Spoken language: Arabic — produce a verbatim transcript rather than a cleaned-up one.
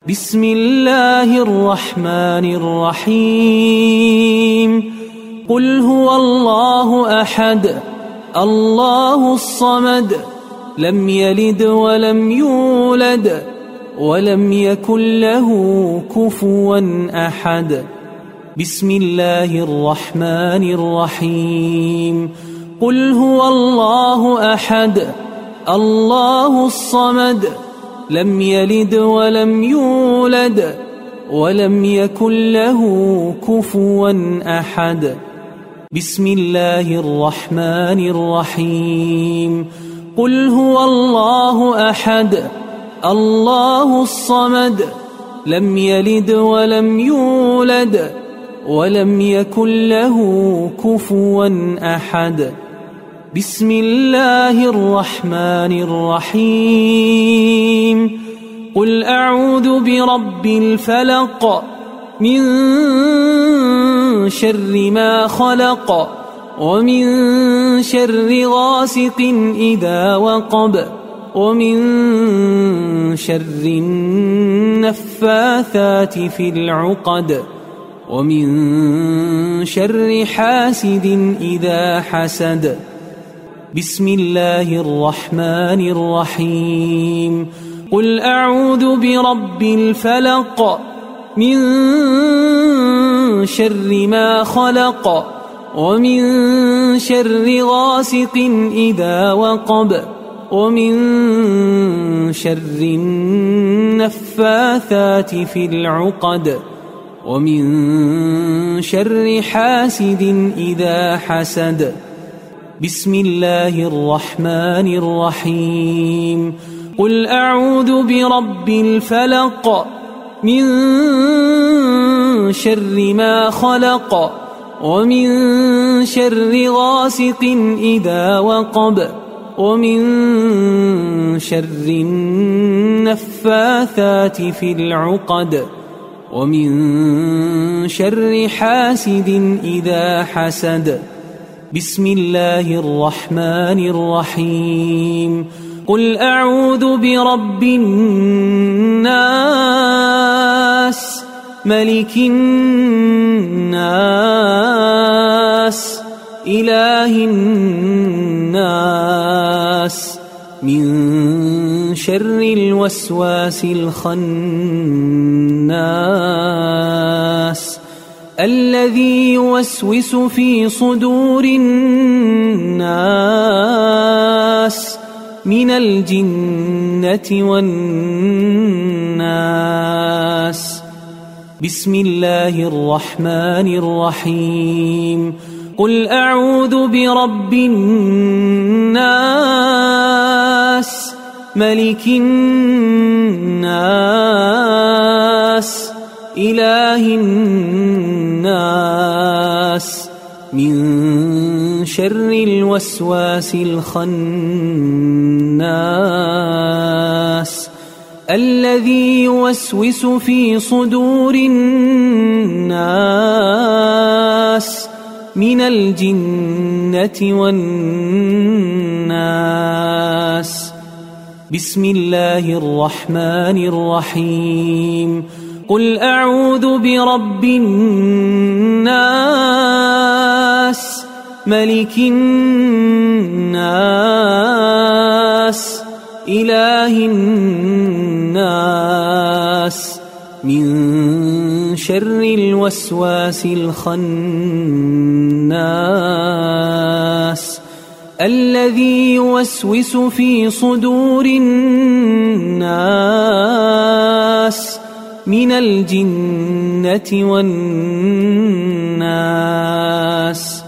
بسم الله الرحمن الرحيم قل هو الله أحد الله الصمد لم يلد ولم يولد ولم يكن له كفوا أحد بسم الله الرحمن الرحيم قل هو الله أحد الله الصمد لم يلد ولم يولد ولم يكن له كفوا أحد بسم الله الرحمن الرحيم قل هو الله أحد الله الصمد لم يلد ولم يولد ولم يكن له كفوا أحد بسم الله الرحمن الرحيم قل أعوذ برب الفلق من شر ما خلق ومن شر غاسق إذا وقب ومن شر النفاثات في العقد ومن شر حاسد إذا حسد بسم الله الرحمن الرحيم قل أعوذ برب الفلق من شر ما خلق ومن شر غاسق إذا وقب ومن شر النفاثات في العقد ومن شر حاسد إذا حسد بسم الله الرحمن الرحيم قل أعوذ برب الفلق من شر ما خلق ومن شر غاسق إذا وقب ومن شر النفاثات في العقد ومن شر حاسد إذا حسد بسم الله الرحمن الرحيم قل أعوذ برب الناس ملك الناس إله الناس من شر الوسواس الخناس الذي يوسوس في صدور الناس من الجنة والناس بسم الله الرحمن الرحيم قل أعوذ برب الناس ملك الناس إله الناس من شر الوسواس الخناس الذي يوسوس في صدور الناس من الجنة والناس بسم الله الرحمن الرحيم قل أعوذ برب الناس ملك الناس إله الناس من شر الوسواس الخناس الذي يوسوس في صدور الناس من الجنة والناس